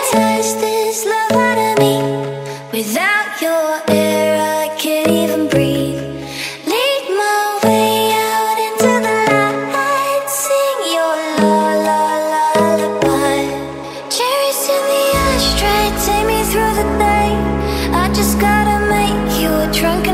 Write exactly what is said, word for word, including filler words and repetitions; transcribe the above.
hypnotize this love out of me. Without your air I can't even breathe. Lead my way out into the light. Sing your la la lullaby. Cherries in the ashtray, take me through the day. I just gotta make you a drunk